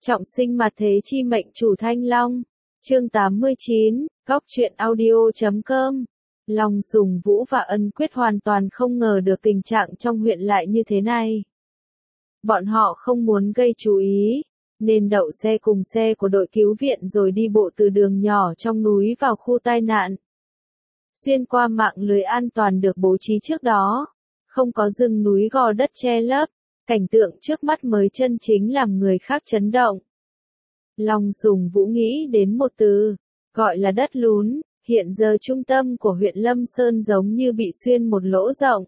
Trọng sinh mặt thế chi mệnh chủ Thanh Long. Chương 89, Góc truyện audio.com. Long Sùng Vũ và Ân Quyết hoàn toàn không ngờ được tình trạng trong huyện lại như thế này. Bọn họ không muốn gây chú ý, nên đậu xe cùng xe của đội cứu viện rồi đi bộ từ đường nhỏ trong núi vào khu tai nạn. Xuyên qua mạng lưới an toàn được bố trí trước đó, không có rừng núi gò đất che lấp, cảnh tượng trước mắt mới chân chính làm người khác chấn động. Long Sùng Vũ nghĩ đến một từ, gọi là đất lún. Hiện giờ trung tâm của huyện Lâm Sơn giống như bị xuyên một lỗ rộng.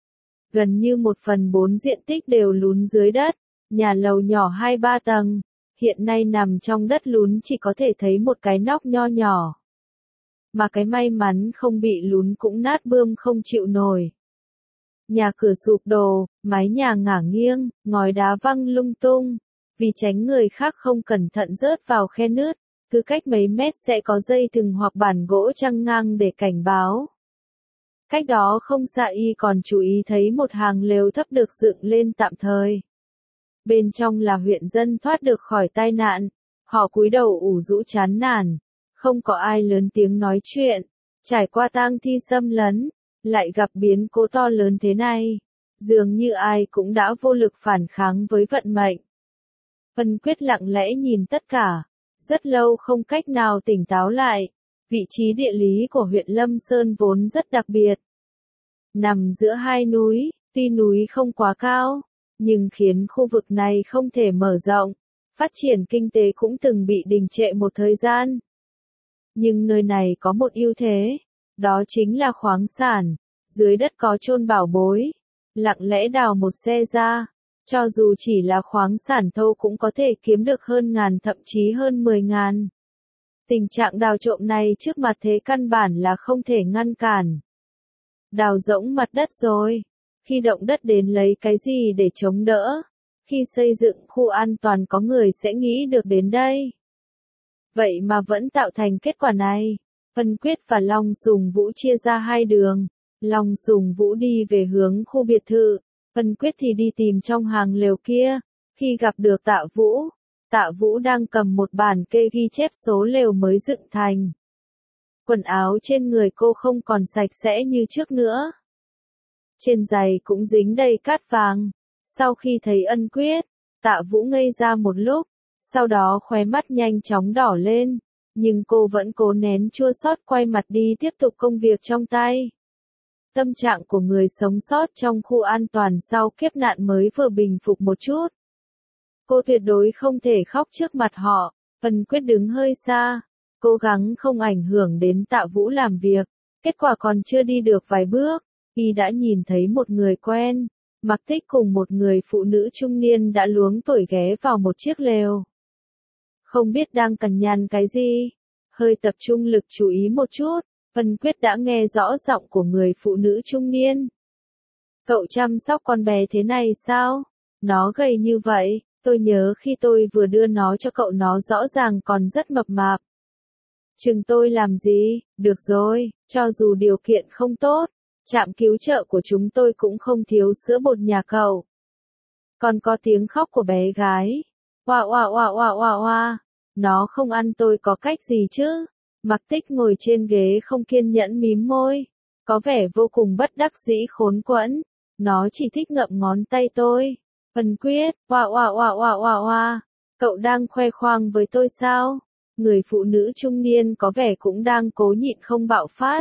Gần như 1/4 diện tích đều lún dưới đất, nhà lầu nhỏ 2-3 tầng, hiện nay nằm trong đất lún chỉ có thể thấy một cái nóc nho nhỏ. Mà cái may mắn không bị lún cũng nát bươm không chịu nổi. Nhà cửa sụp đổ, mái nhà ngả nghiêng, ngói đá văng lung tung, vì tránh người khác không cẩn thận rớt vào khe nứt. Cứ cách mấy mét sẽ có dây thừng hoặc bản gỗ chăng ngang để cảnh báo. Cách đó không xa y còn chú ý thấy một hàng lều thấp được dựng lên tạm thời. Bên trong là huyện dân thoát được khỏi tai nạn. Họ cúi đầu ủ rũ chán nản. Không có ai lớn tiếng nói chuyện. Trải qua tang thi xâm lấn, lại gặp biến cố to lớn thế này. Dường như ai cũng đã vô lực phản kháng với vận mệnh. Ân Quyết lặng lẽ nhìn tất cả. Rất lâu không cách nào tỉnh táo lại. Vị trí địa lý của huyện Lâm Sơn vốn rất đặc biệt. Nằm giữa hai núi, tuy núi không quá cao, nhưng khiến khu vực này không thể mở rộng. Phát triển kinh tế cũng từng bị đình trệ một thời gian. Nhưng nơi này có một ưu thế, đó chính là khoáng sản. Dưới đất có chôn bảo bối. Lặng lẽ đào một xe ra. Cho dù chỉ là khoáng sản thô cũng có thể kiếm được hơn ngàn thậm chí hơn 10.000. Tình trạng đào trộm này trước mặt thế căn bản là không thể ngăn cản. Đào rỗng mặt đất rồi. Khi động đất đến lấy cái gì để chống đỡ? Khi xây dựng khu an toàn có người sẽ nghĩ được đến đây. Vậy mà vẫn tạo thành kết quả này. Ân Quyết và Long Sùng Vũ chia ra hai đường. Long Sùng Vũ đi về hướng khu biệt thự. Ân Quyết thì đi tìm trong hàng lều kia, khi gặp được Tạ Vũ đang cầm một bản kê ghi chép số lều mới dựng thành. Quần áo trên người cô không còn sạch sẽ như trước nữa. Trên giày cũng dính đầy cát vàng. Sau khi thấy Ân Quyết, Tạ Vũ ngây ra một lúc, sau đó khóe mắt nhanh chóng đỏ lên, nhưng cô vẫn cố nén chua xót quay mặt đi tiếp tục công việc trong tay. Tâm trạng của người sống sót trong khu an toàn sau kiếp nạn mới vừa bình phục một chút. Cô tuyệt đối không thể khóc trước mặt họ. Ân Quyết đứng hơi xa, cố gắng không ảnh hưởng đến Tạ Vũ làm việc. Kết quả còn chưa đi được vài bước, y đã nhìn thấy một người quen, Mặc Tích cùng một người phụ nữ trung niên đã luống tuổi ghé vào một chiếc lều. Không biết đang cằn nhằn cái gì, hơi tập trung lực chú ý một chút. Ân Quyết đã nghe rõ giọng của người phụ nữ trung niên. Cậu chăm sóc con bé thế này sao? Nó gầy như vậy, tôi nhớ khi tôi vừa đưa nó cho cậu nó rõ ràng còn rất mập mạp. Chừng tôi làm gì? Được rồi, cho dù điều kiện không tốt, trạm cứu trợ của chúng tôi cũng không thiếu sữa bột nhà cậu. Còn có tiếng khóc của bé gái. Oa oa oa oa oa oa. Nó không ăn tôi có cách gì chứ? Mặc Tích ngồi trên ghế không kiên nhẫn mím môi, có vẻ vô cùng bất đắc dĩ khốn quẫn. Nó chỉ thích ngậm ngón tay tôi. Ân Quyết, oa oa oa oa oa oa, cậu đang khoe khoang với tôi sao? Người phụ nữ trung niên có vẻ cũng đang cố nhịn không bạo phát.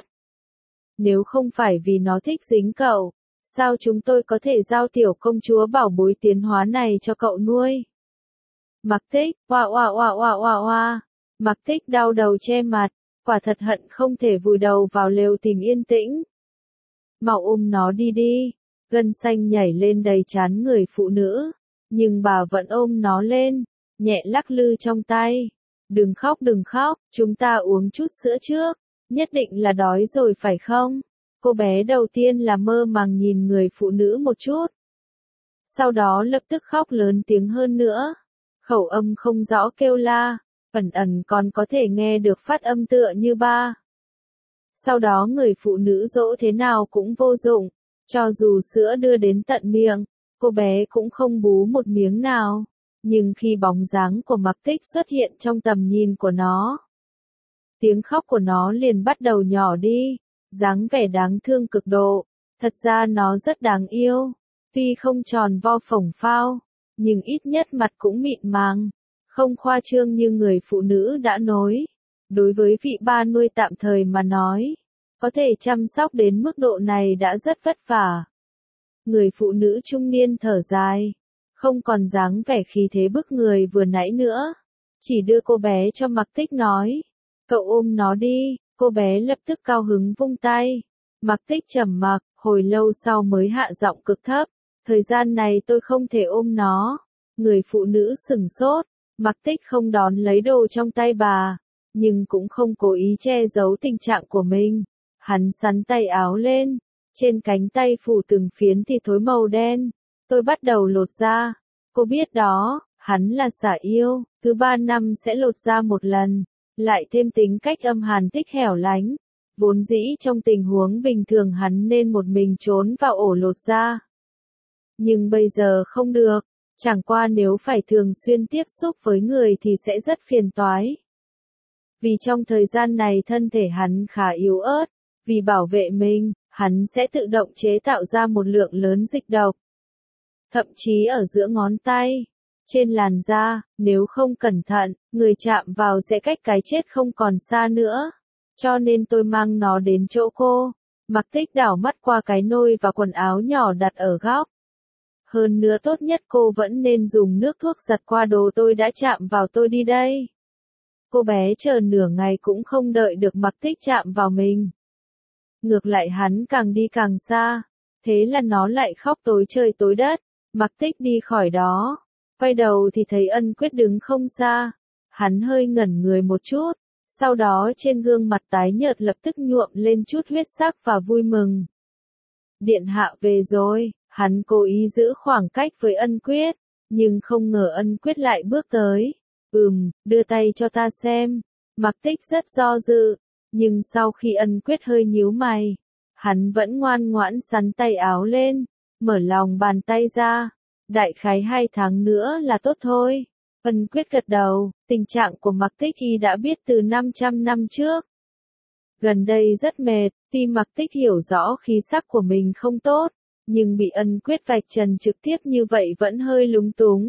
Nếu không phải vì nó thích dính cậu, sao chúng tôi có thể giao tiểu công chúa bảo bối tiến hóa này cho cậu nuôi? Mặc Tích, oa oa oa oa oa oa. Mặc Tích đau đầu che mặt, quả thật hận không thể vùi đầu vào lều tìm yên tĩnh. Mau ôm nó đi đi. Gân xanh nhảy lên đầy trán người phụ nữ, nhưng bà vẫn ôm nó lên, nhẹ lắc lư trong tay. Đừng khóc, chúng ta uống chút sữa trước, nhất định là đói rồi phải không? Cô bé đầu tiên là mơ màng nhìn người phụ nữ một chút. Sau đó lập tức khóc lớn tiếng hơn nữa. Khẩu âm không rõ kêu la, ẩn ẩn còn có thể nghe được phát âm tựa như ba. Sau đó người phụ nữ dỗ thế nào cũng vô dụng, cho dù sữa đưa đến tận miệng, cô bé cũng không bú một miếng nào. Nhưng khi bóng dáng của Mạc Tích xuất hiện trong tầm nhìn của nó, tiếng khóc của nó liền bắt đầu nhỏ đi, dáng vẻ đáng thương cực độ. Thật ra nó rất đáng yêu, tuy không tròn vo phồng phao, nhưng ít nhất mặt cũng mịn màng, không khoa trương như người phụ nữ đã nói. Đối với vị ba nuôi tạm thời mà nói, có thể chăm sóc đến mức độ này đã rất vất vả. Người phụ nữ trung niên thở dài, không còn dáng vẻ khí thế bức người vừa nãy nữa, chỉ đưa cô bé cho Mạc Tích nói, cậu ôm nó đi. Cô bé lập tức cao hứng vung tay. Mạc Tích trầm mặc, hồi lâu sau mới hạ giọng cực thấp, thời gian này tôi không thể ôm nó. Người phụ nữ sửng sốt, Mạc Tích không đón lấy đồ trong tay bà, nhưng cũng không cố ý che giấu tình trạng của mình. Hắn xắn tay áo lên, trên cánh tay phủ từng phiến thịt thối màu đen. Tôi bắt đầu lột da. Cô biết đó, hắn là xả yêu, cứ 3 năm sẽ lột da một lần, lại thêm tính cách âm hàn thích hẻo lánh. Vốn dĩ trong tình huống bình thường hắn nên một mình trốn vào ổ lột da. Nhưng bây giờ không được, chẳng qua nếu phải thường xuyên tiếp xúc với người thì sẽ rất phiền toái. Vì trong thời gian này thân thể hắn khá yếu ớt, vì bảo vệ mình, hắn sẽ tự động chế tạo ra một lượng lớn dịch độc. Thậm chí ở giữa ngón tay, trên làn da, nếu không cẩn thận, người chạm vào sẽ cách cái chết không còn xa nữa. Cho nên tôi mang nó đến chỗ cô. Mạc Tích đảo mắt qua cái nôi và quần áo nhỏ đặt ở góc. Hơn nữa tốt nhất cô vẫn nên dùng nước thuốc giặt qua đồ tôi đã chạm vào tôi đi đây. Cô bé chờ nửa ngày cũng không đợi được Mạc Tích chạm vào mình. Ngược lại hắn càng đi càng xa, thế là nó lại khóc tối trời tối đất. Mạc Tích đi khỏi đó, quay đầu thì thấy Ân Quyết đứng không xa. Hắn hơi ngẩn người một chút, sau đó trên gương mặt tái nhợt lập tức nhuộm lên chút huyết sắc và vui mừng. Điện hạ về rồi, hắn cố ý giữ khoảng cách với Ân Quyết, nhưng không ngờ Ân Quyết lại bước tới. Đưa tay cho ta xem. Mạc Tích rất do dự, nhưng sau khi Ân Quyết hơi nhíu mày, hắn vẫn ngoan ngoãn xắn tay áo lên, mở lòng bàn tay ra. Đại khái 2 tháng nữa là tốt thôi. Ân Quyết gật đầu, tình trạng của Mạc Tích y đã biết từ 500 năm trước. Gần đây rất mệt, tuy Mạc Tích hiểu rõ khí sắc của mình không tốt, nhưng bị Ân Quyết vạch trần trực tiếp như vậy vẫn hơi lúng túng.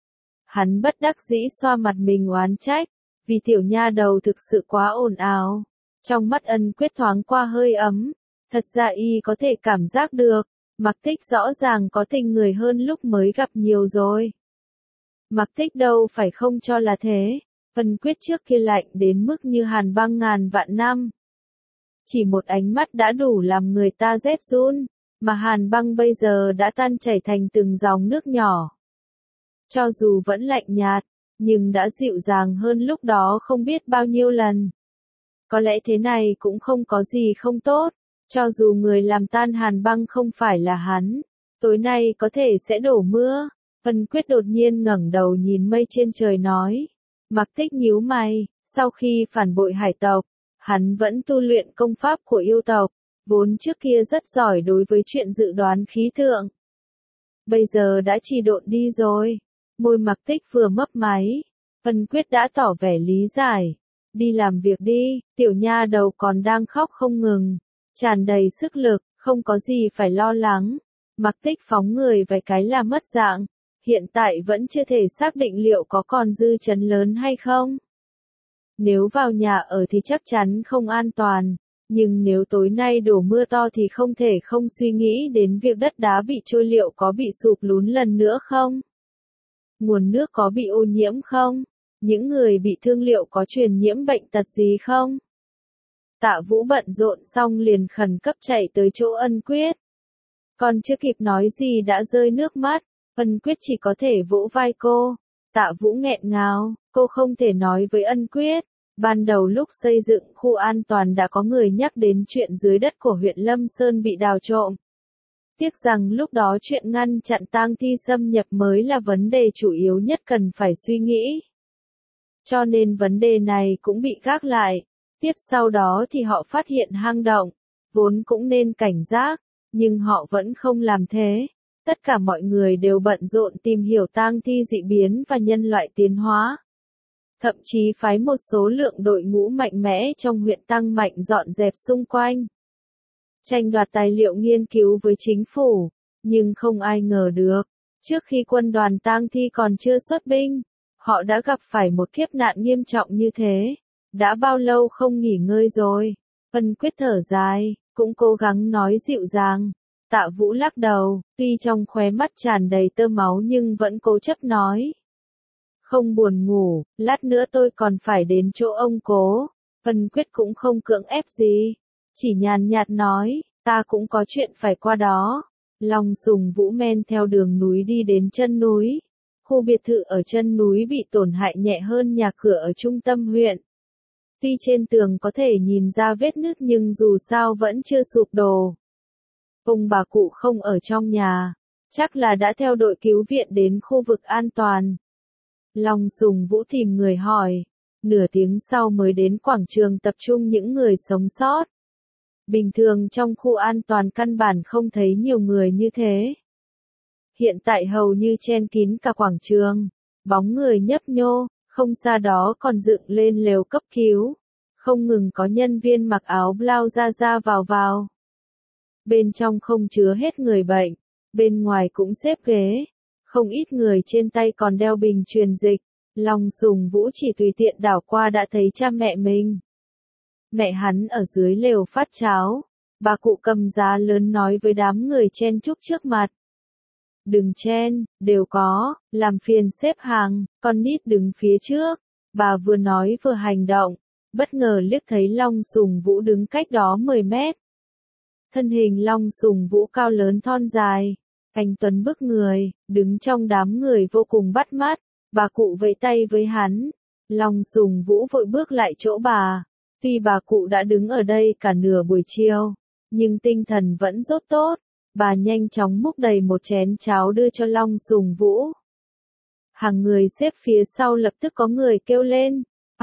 Hắn bất đắc dĩ xoa mặt mình oán trách, vì tiểu nha đầu thực sự quá ồn ào. Trong mắt Ân Quyết thoáng qua hơi ấm, thật ra y có thể cảm giác được, Mạc Tích rõ ràng có tình người hơn lúc mới gặp nhiều rồi. Mạc Tích đâu phải không cho là thế, Ân Quyết trước kia lạnh đến mức như hàn băng ngàn vạn năm. Chỉ một ánh mắt đã đủ làm người ta rét run, mà hàn băng bây giờ đã tan chảy thành từng dòng nước nhỏ. Cho dù vẫn lạnh nhạt, nhưng đã dịu dàng hơn lúc đó không biết bao nhiêu lần. Có lẽ thế này cũng không có gì không tốt, cho dù người làm tan hàn băng không phải là hắn, tối nay có thể sẽ đổ mưa. Ân Quyết đột nhiên ngẩng đầu nhìn mây trên trời nói. Mạc Tích nhíu mày, sau khi phản bội hải tộc, hắn vẫn tu luyện công pháp của yêu tộc, vốn trước kia rất giỏi đối với chuyện dự đoán khí tượng. Bây giờ đã trì độn đi rồi. Môi Mạc Tích vừa mấp máy, Ân Quyết đã tỏ vẻ lý giải. Đi làm việc đi, tiểu nha đầu còn đang khóc không ngừng, tràn đầy sức lực, không có gì phải lo lắng. Mạc Tích phóng người vài cái là mất dạng, hiện tại vẫn chưa thể xác định liệu có còn dư chấn lớn hay không. Nếu vào nhà ở thì chắc chắn không an toàn, nhưng nếu tối nay đổ mưa to thì không thể không suy nghĩ đến việc đất đá bị trôi liệu có bị sụp lún lần nữa không? Nguồn nước có bị ô nhiễm không? Những người bị thương liệu có truyền nhiễm bệnh tật gì không? Tạ Vũ bận rộn xong liền khẩn cấp chạy tới chỗ Ân Quyết. Còn chưa kịp nói gì đã rơi nước mắt, Ân Quyết chỉ có thể vỗ vai cô. Tạ Vũ nghẹn ngào, cô không thể nói với Ân Quyết. Ban đầu lúc xây dựng khu an toàn đã có người nhắc đến chuyện dưới đất của huyện Lâm Sơn bị đào trộm. Tiếc rằng lúc đó chuyện ngăn chặn tang thi xâm nhập mới là vấn đề chủ yếu nhất cần phải suy nghĩ. Cho nên vấn đề này cũng bị gác lại. Tiếp sau đó thì họ phát hiện hang động, vốn cũng nên cảnh giác, nhưng họ vẫn không làm thế. Tất cả mọi người đều bận rộn tìm hiểu tang thi dị biến và nhân loại tiến hóa. Thậm chí phái một số lượng đội ngũ mạnh mẽ trong huyện tăng mạnh dọn dẹp xung quanh. Tranh đoạt tài liệu nghiên cứu với chính phủ, nhưng không ai ngờ được, trước khi quân đoàn tang thi còn chưa xuất binh, họ đã gặp phải một kiếp nạn nghiêm trọng như thế. Đã bao lâu không nghỉ ngơi rồi? Ân Quyết thở dài, cũng cố gắng nói dịu dàng. Tạ Vũ lắc đầu, tuy trong khóe mắt tràn đầy tơ máu nhưng vẫn cố chấp nói. Không buồn ngủ, lát nữa tôi còn phải đến chỗ ông Cố. Ân Quyết cũng không cưỡng ép gì, chỉ nhàn nhạt nói, ta cũng có chuyện phải qua đó. Long Sùng Vũ men theo đường núi đi đến chân núi. Khu biệt thự ở chân núi bị tổn hại nhẹ hơn nhà cửa ở trung tâm huyện. Tuy trên tường có thể nhìn ra vết nứt nhưng dù sao vẫn chưa sụp đổ. Ông bà cụ không ở trong nhà, chắc là đã theo đội cứu viện đến khu vực an toàn. Long Sùng Vũ tìm người hỏi, nửa tiếng sau mới đến quảng trường tập trung những người sống sót. Bình thường trong khu an toàn căn bản không thấy nhiều người như thế. Hiện tại hầu như chen kín cả quảng trường, bóng người nhấp nhô, không xa đó còn dựng lên lều cấp cứu. Không ngừng có nhân viên mặc áo blau ra ra vào. Bên trong không chứa hết người bệnh, bên ngoài cũng xếp ghế. Không ít người trên tay còn đeo bình truyền dịch. Long Sùng Vũ chỉ tùy tiện đảo qua đã thấy cha mẹ mình. Mẹ hắn ở dưới lều phát cháo. Bà cụ cầm giá lớn nói với đám người chen chúc trước mặt. Đừng chen, đều có, làm phiền xếp hàng, con nít đứng phía trước. Bà vừa nói vừa hành động, bất ngờ liếc thấy Long Sùng Vũ đứng cách đó 10 mét. Thân hình Long Sùng Vũ cao lớn thon dài, anh tuấn bức người, đứng trong đám người vô cùng bắt mắt. Bà cụ vẫy tay với hắn. Long Sùng Vũ vội bước lại chỗ bà. Tuy bà cụ đã đứng ở đây cả nửa buổi chiều, nhưng tinh thần vẫn rất tốt. Bà nhanh chóng múc đầy một chén cháo đưa cho Long Sùng Vũ. Hàng người xếp phía sau lập tức có người kêu lên.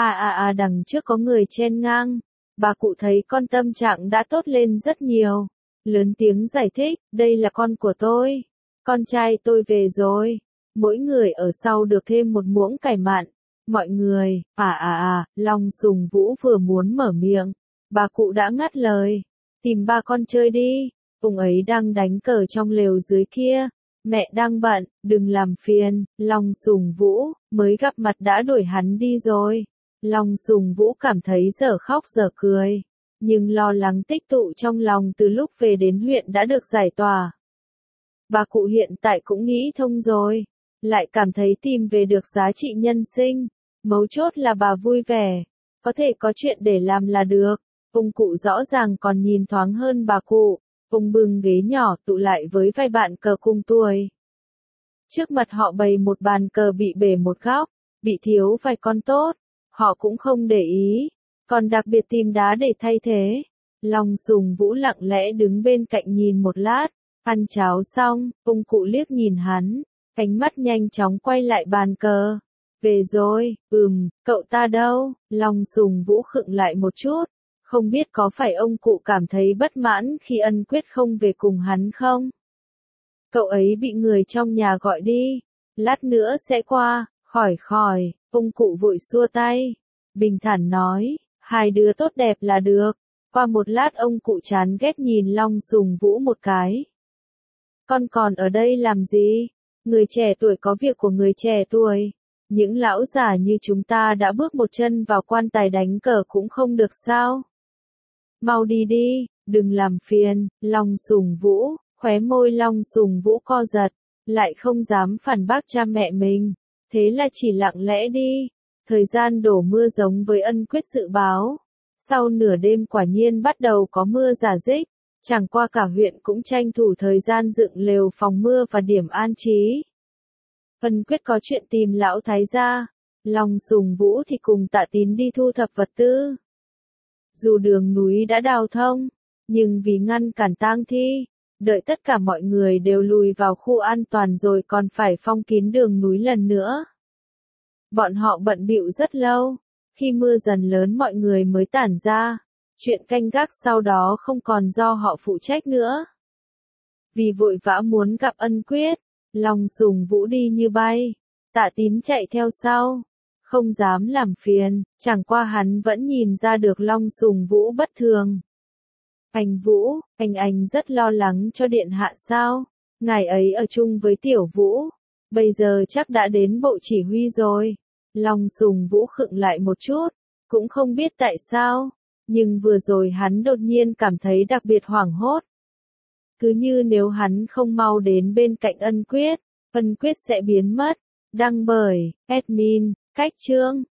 Đằng trước có người chen ngang. Bà cụ thấy con tâm trạng đã tốt lên rất nhiều. Lớn tiếng giải thích, đây là con của tôi. Con trai tôi về rồi. Mỗi người ở sau được thêm một muỗng cải mặn. Mọi người, Long Sùng Vũ vừa muốn mở miệng. Bà cụ đã ngắt lời. Tìm ba con chơi đi. Ông ấy đang đánh cờ trong lều dưới kia. Mẹ đang bận, đừng làm phiền. Long Sùng Vũ, mới gặp mặt đã đuổi hắn đi rồi. Long Sùng Vũ cảm thấy dở khóc dở cười. Nhưng lo lắng tích tụ trong lòng từ lúc về đến huyện đã được giải tỏa. Bà cụ hiện tại cũng nghĩ thông rồi. Lại cảm thấy tìm về được giá trị nhân sinh. Mấu chốt là bà vui vẻ. Có thể có chuyện để làm là được. Ông cụ rõ ràng còn nhìn thoáng hơn bà cụ. Ông bưng ghế nhỏ tụ lại với vài bạn cờ cùng tuổi. Trước mặt họ bày một bàn cờ bị bể một góc, bị thiếu vài con tốt. Họ cũng không để ý, còn đặc biệt tìm đá để thay thế. Long Sùng Vũ lặng lẽ đứng bên cạnh nhìn một lát. Ăn cháo xong, ông cụ liếc nhìn hắn, ánh mắt nhanh chóng quay lại bàn cờ. Về rồi, cậu ta đâu? Long Sùng Vũ khựng lại một chút. Không biết có phải ông cụ cảm thấy bất mãn khi Ân Quyết không về cùng hắn không? Cậu ấy bị người trong nhà gọi đi. Lát nữa sẽ qua, khỏi, ông cụ vội xua tay. Bình thản nói, hai đứa tốt đẹp là được. Qua một lát ông cụ chán ghét nhìn Long Sùng Vũ một cái. Con còn ở đây làm gì? Người trẻ tuổi có việc của người trẻ tuổi. Những lão già như chúng ta đã bước một chân vào quan tài đánh cờ cũng không được sao? Mau đi đi, đừng làm phiền. Long Sùng Vũ, khóe môi Long Sùng Vũ co giật, lại không dám phản bác cha mẹ mình. Thế là chỉ lặng lẽ đi. Thời gian đổ mưa giống với Ân Quyết dự báo. Sau nửa đêm quả nhiên bắt đầu có mưa rả rích. Chẳng qua cả huyện cũng tranh thủ thời gian dựng lều phòng mưa và điểm an trí. Ân Quyết có chuyện tìm lão thái gia. Long Sùng Vũ thì cùng Tạ Tín đi thu thập vật tư. Dù đường núi đã đào thông, nhưng vì ngăn cản tang thi, đợi tất cả mọi người đều lùi vào khu an toàn rồi còn phải phong kín đường núi lần nữa. Bọn họ bận bịu rất lâu, khi mưa dần lớn mọi người mới tản ra, chuyện canh gác sau đó không còn do họ phụ trách nữa. vì vội vã muốn gặp Ân Quyết. Long Sùng Vũ đi như bay, Tạ Tín chạy theo sau, không dám làm phiền, chẳng qua hắn vẫn nhìn ra được Long Sùng Vũ bất thường. Anh Vũ, anh rất lo lắng cho điện hạ sao? Ngài ấy ở chung với Tiểu Vũ, bây giờ chắc đã đến bộ chỉ huy rồi. Long Sùng Vũ khựng lại một chút, cũng không biết tại sao, nhưng vừa rồi hắn đột nhiên cảm thấy đặc biệt hoảng hốt. Cứ như nếu hắn không mau đến bên cạnh Ân Quyết sẽ biến mất. Đăng bởi admin, Cách Chương.